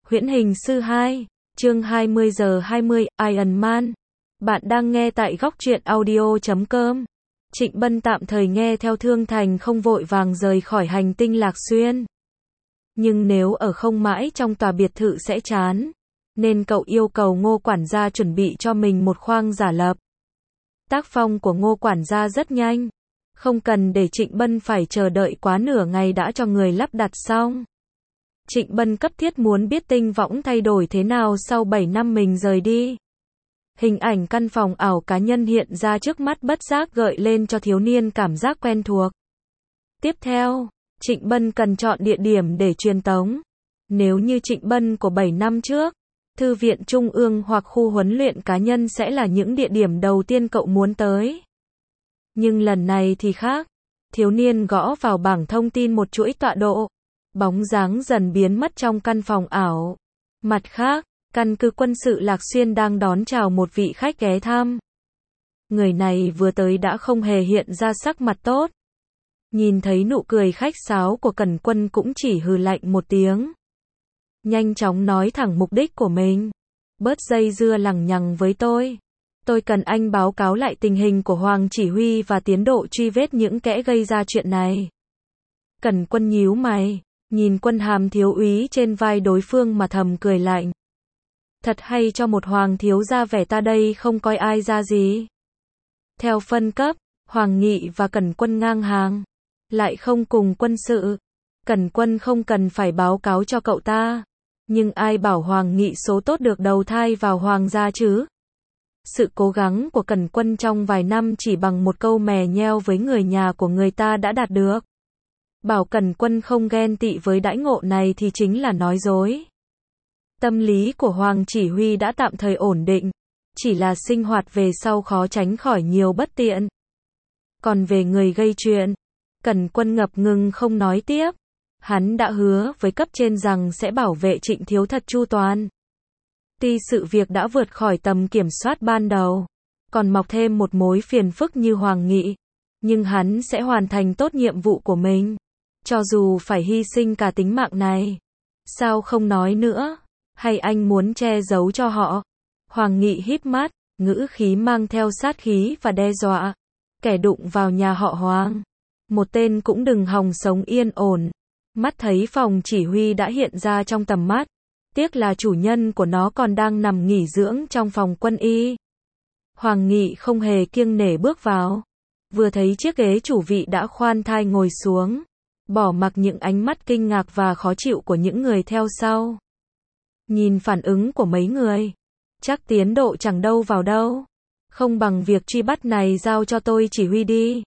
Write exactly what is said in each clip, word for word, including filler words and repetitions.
Huyễn hình sư hai, chương hai mươi giờ hai mươi, Iron Man. Bạn đang nghe tại góc truyện audio chấm com. Trịnh Bân tạm thời nghe theo Thương Thành không vội vàng rời khỏi hành tinh Lạc Xuyên. Nhưng nếu ở không mãi trong tòa biệt thự sẽ chán. Nên cậu yêu cầu Ngô quản gia chuẩn bị cho mình một khoang giả lập. Tác phong của Ngô quản gia rất nhanh. Không cần để Trịnh Bân phải chờ đợi quá nửa ngày đã cho người lắp đặt xong. Trịnh Bân cấp thiết muốn biết tinh võng thay đổi thế nào sau bảy năm mình rời đi. Hình ảnh căn phòng ảo cá nhân hiện ra trước mắt bất giác gợi lên cho thiếu niên cảm giác quen thuộc. Tiếp theo, Trịnh Bân cần chọn địa điểm để truyền tống. Nếu như Trịnh Bân của bảy năm trước, Thư viện Trung ương hoặc khu huấn luyện cá nhân sẽ là những địa điểm đầu tiên cậu muốn tới. Nhưng lần này thì khác. Thiếu niên gõ vào bảng thông tin một chuỗi tọa độ. Bóng dáng dần biến mất trong căn phòng ảo. Mặt khác, căn cứ quân sự Lạc Xuyên đang đón chào một vị khách ghé thăm. Người này vừa tới đã không hề hiện ra sắc mặt tốt. Nhìn thấy nụ cười khách sáo của Cẩn Quân cũng chỉ hừ lạnh một tiếng. Nhanh chóng nói thẳng mục đích của mình. Bớt dây dưa lằng nhằng với tôi. Tôi cần anh báo cáo lại tình hình của Hoàng chỉ huy và tiến độ truy vết những kẻ gây ra chuyện này. Cẩn Quân nhíu mày. Nhìn quân hàm thiếu úy trên vai đối phương mà thầm cười lạnh. Thật hay cho một hoàng thiếu ra vẻ ta đây không coi ai ra gì. Theo phân cấp, Hoàng Nghị và Cẩn Quân ngang hàng. Lại không cùng quân sự. Cẩn Quân không cần phải báo cáo cho cậu ta. Nhưng ai bảo Hoàng Nghị số tốt được đầu thai vào hoàng gia chứ? Sự cố gắng của Cẩn Quân trong vài năm chỉ bằng một câu mè nheo với người nhà của người ta đã đạt được. Bảo Cẩn Quân không ghen tị với đãi ngộ này thì chính là nói dối. Tâm lý của Hoàng chỉ huy đã tạm thời ổn định, chỉ là sinh hoạt về sau khó tránh khỏi nhiều bất tiện. Còn về người gây chuyện, Cẩn Quân ngập ngừng không nói tiếp. Hắn đã hứa với cấp trên rằng sẽ bảo vệ Trịnh Thiếu thật chu toàn. Tuy sự việc đã vượt khỏi tầm kiểm soát ban đầu, còn mọc thêm một mối phiền phức như Hoàng Nghị, nhưng hắn sẽ hoàn thành tốt nhiệm vụ của mình. Cho dù phải hy sinh cả tính mạng này. Sao không nói nữa? Hay anh muốn che giấu cho họ? Hoàng Nghị híp mắt, ngữ khí mang theo sát khí và đe dọa. Kẻ đụng vào nhà họ Hoàng, một tên cũng đừng hòng sống yên ổn. Mắt thấy phòng chỉ huy đã hiện ra trong tầm mắt. Tiếc là chủ nhân của nó còn đang nằm nghỉ dưỡng trong phòng quân y. Hoàng Nghị không hề kiêng nể bước vào. Vừa thấy chiếc ghế chủ vị đã khoan thai ngồi xuống. Bỏ mặc những ánh mắt kinh ngạc và khó chịu của những người theo sau. Nhìn phản ứng của mấy người. Chắc tiến độ chẳng đâu vào đâu. Không bằng việc truy bắt này giao cho tôi chỉ huy đi.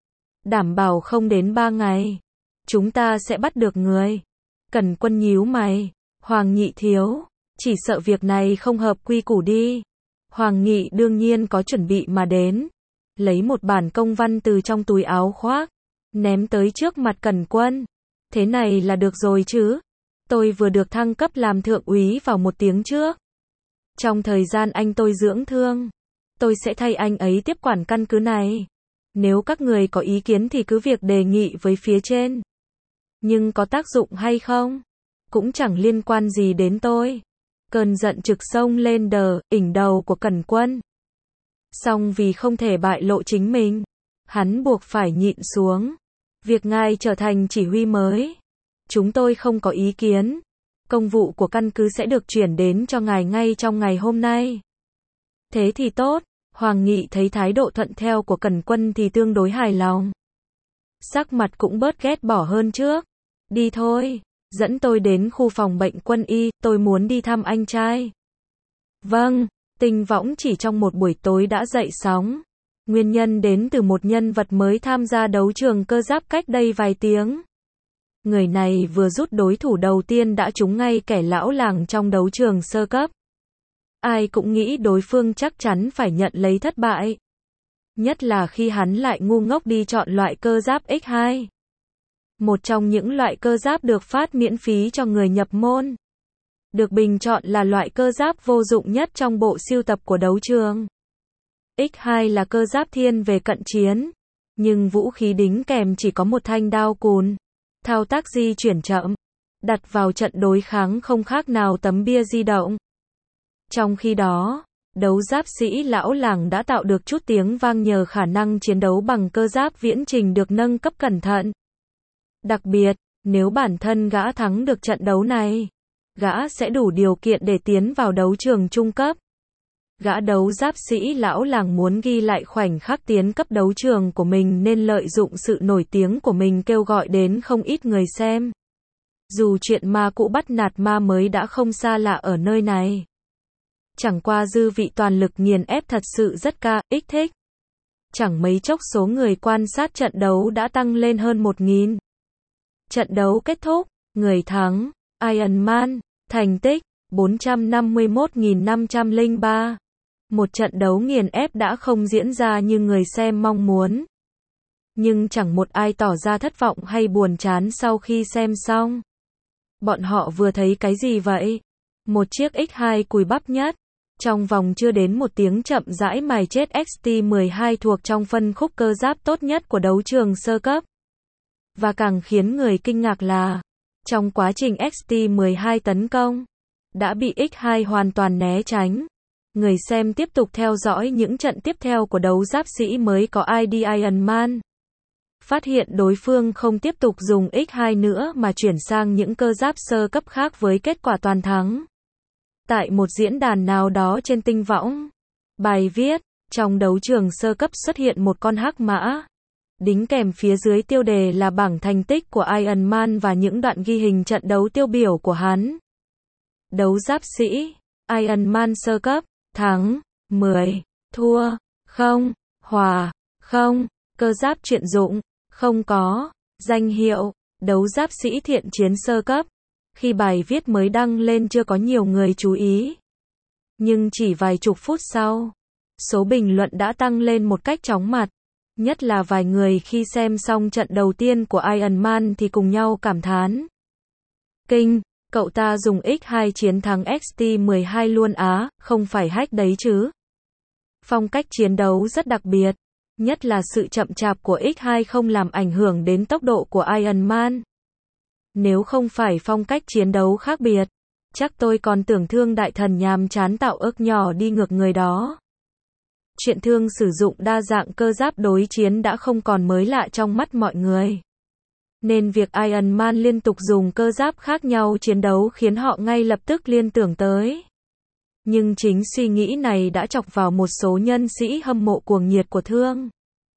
Đảm bảo không đến ba ngày. Chúng ta sẽ bắt được người. Cẩn Quân nhíu mày. Hoàng Nghị thiếu. Chỉ sợ việc này không hợp quy củ đi. Hoàng Nghị đương nhiên có chuẩn bị mà đến. Lấy một bản công văn từ trong túi áo khoác. Ném tới trước mặt Cẩn Quân. Thế này là được rồi chứ? Tôi vừa được thăng cấp làm thượng úy vào một tiếng trước. Trong thời gian anh tôi dưỡng thương, tôi sẽ thay anh ấy tiếp quản căn cứ này. Nếu các người có ý kiến thì cứ việc đề nghị với phía trên. Nhưng có tác dụng hay không? Cũng chẳng liên quan gì đến tôi. Cơn giận trực xông lên đờ, ỉnh đầu của Cẩn Quân. Song vì không thể bại lộ chính mình, hắn buộc phải nhịn xuống. Việc ngài trở thành chỉ huy mới, chúng tôi không có ý kiến. Công vụ của căn cứ sẽ được chuyển đến cho ngài ngay trong ngày hôm nay. Thế thì tốt. Hoàng Nghị thấy thái độ thuận theo của Cẩn Quân thì tương đối hài lòng. Sắc mặt cũng bớt ghét bỏ hơn trước. Đi thôi, dẫn tôi đến khu phòng bệnh quân y, tôi muốn đi thăm anh trai. Vâng, tinh võng chỉ trong một buổi tối đã dậy sóng. Nguyên nhân đến từ một nhân vật mới tham gia đấu trường cơ giáp cách đây vài tiếng. Người này vừa rút đối thủ đầu tiên đã trúng ngay kẻ lão làng trong đấu trường sơ cấp. Ai cũng nghĩ đối phương chắc chắn phải nhận lấy thất bại. Nhất là khi hắn lại ngu ngốc đi chọn loại cơ giáp ích hai. Một trong những loại cơ giáp được phát miễn phí cho người nhập môn. Được bình chọn là loại cơ giáp vô dụng nhất trong bộ sưu tập của đấu trường. ích hai là cơ giáp thiên về cận chiến, nhưng vũ khí đính kèm chỉ có một thanh đao cùn. Thao tác di chuyển chậm, đặt vào trận đối kháng không khác nào tấm bia di động. Trong khi đó, đấu giáp sĩ lão làng đã tạo được chút tiếng vang nhờ khả năng chiến đấu bằng cơ giáp viễn trình được nâng cấp cẩn thận. Đặc biệt, nếu bản thân gã thắng được trận đấu này, gã sẽ đủ điều kiện để tiến vào đấu trường trung cấp. Gã đấu giáp sĩ lão làng muốn ghi lại khoảnh khắc tiến cấp đấu trường của mình nên lợi dụng sự nổi tiếng của mình kêu gọi đến không ít người xem. Dù chuyện ma cũ bắt nạt ma mới đã không xa lạ ở nơi này. Chẳng qua dư vị toàn lực nghiền ép thật sự rất ca, ích thích. Chẳng mấy chốc số người quan sát trận đấu đã tăng lên hơn một nghìn. Trận đấu kết thúc, người thắng, Iron Man, thành tích, bốn trăm năm mươi mốt nghìn năm trăm lẻ ba. Một trận đấu nghiền ép đã không diễn ra như người xem mong muốn. Nhưng chẳng một ai tỏ ra thất vọng hay buồn chán sau khi xem xong. Bọn họ vừa thấy cái gì vậy? Một chiếc ích hai cùi bắp nhất. Trong vòng chưa đến một tiếng chậm rãi mài chết X T mười hai thuộc trong phân khúc cơ giáp tốt nhất của đấu trường sơ cấp. Và càng khiến người kinh ngạc là, trong quá trình X T mười hai tấn công, đã bị X hai hoàn toàn né tránh. Người xem tiếp tục theo dõi những trận tiếp theo của đấu giáp sĩ mới có i đê Iron Man. Phát hiện đối phương không tiếp tục dùng X hai nữa mà chuyển sang những cơ giáp sơ cấp khác với kết quả toàn thắng. Tại một diễn đàn nào đó trên tinh võng, bài viết, trong đấu trường sơ cấp xuất hiện một con hắc mã. Đính kèm phía dưới tiêu đề là bảng thành tích của Iron Man và những đoạn ghi hình trận đấu tiêu biểu của hắn. Đấu giáp sĩ, Iron Man sơ cấp, thắng, mười, thua, không, hòa, không, cơ giáp chuyên dụng, không có, danh hiệu, đấu giáp sĩ thiện chiến sơ cấp. Khi bài viết mới đăng lên chưa có nhiều người chú ý. Nhưng chỉ vài chục phút sau, số bình luận đã tăng lên một cách chóng mặt. Nhất là vài người khi xem xong trận đầu tiên của Iron Man thì cùng nhau cảm thán. Kinh, cậu ta dùng X hai chiến thắng X T mười hai luôn á, không phải hack đấy chứ. Phong cách chiến đấu rất đặc biệt. Nhất là sự chậm chạp của X hai không làm ảnh hưởng đến tốc độ của Iron Man. Nếu không phải phong cách chiến đấu khác biệt, chắc tôi còn tưởng Thương Đại Thần nhàm chán tạo ức nhỏ đi ngược người đó. Chuyện Thương sử dụng đa dạng cơ giáp đối chiến đã không còn mới lạ trong mắt mọi người. Nên việc Iron Man liên tục dùng cơ giáp khác nhau chiến đấu khiến họ ngay lập tức liên tưởng tới. Nhưng chính suy nghĩ này đã chọc vào một số nhân sĩ hâm mộ cuồng nhiệt của Thương.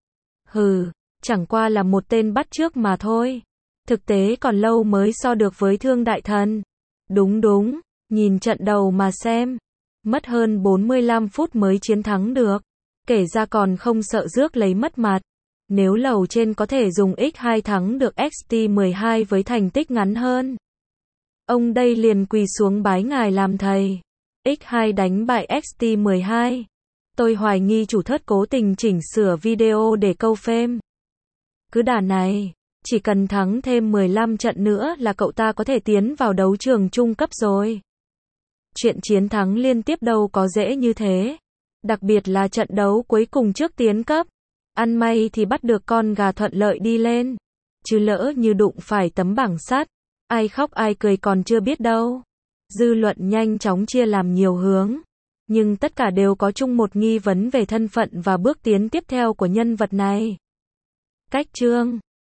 Hừ, chẳng qua là một tên bắt chước mà thôi. Thực tế còn lâu mới so được với Thương Đại Thần. Đúng đúng, nhìn trận đầu mà xem. Mất hơn bốn mươi lăm phút mới chiến thắng được. Kể ra còn không sợ rước lấy mất mặt. Nếu lầu trên có thể dùng X hai thắng được X T mười hai với thành tích ngắn hơn. Ông đây liền quỳ xuống bái ngài làm thầy. X hai đánh bại X T mười hai. Tôi hoài nghi chủ thớt cố tình chỉnh sửa video để câu fame. Cứ đà này, chỉ cần thắng thêm mười lăm trận nữa là cậu ta có thể tiến vào đấu trường trung cấp rồi. Chuyện chiến thắng liên tiếp đâu có dễ như thế. Đặc biệt là trận đấu cuối cùng trước tiến cấp. Ăn may thì bắt được con gà thuận lợi đi lên. Chứ lỡ như đụng phải tấm bảng sắt, ai khóc ai cười còn chưa biết đâu. Dư luận nhanh chóng chia làm nhiều hướng. Nhưng tất cả đều có chung một nghi vấn về thân phận và bước tiến tiếp theo của nhân vật này. Cách chương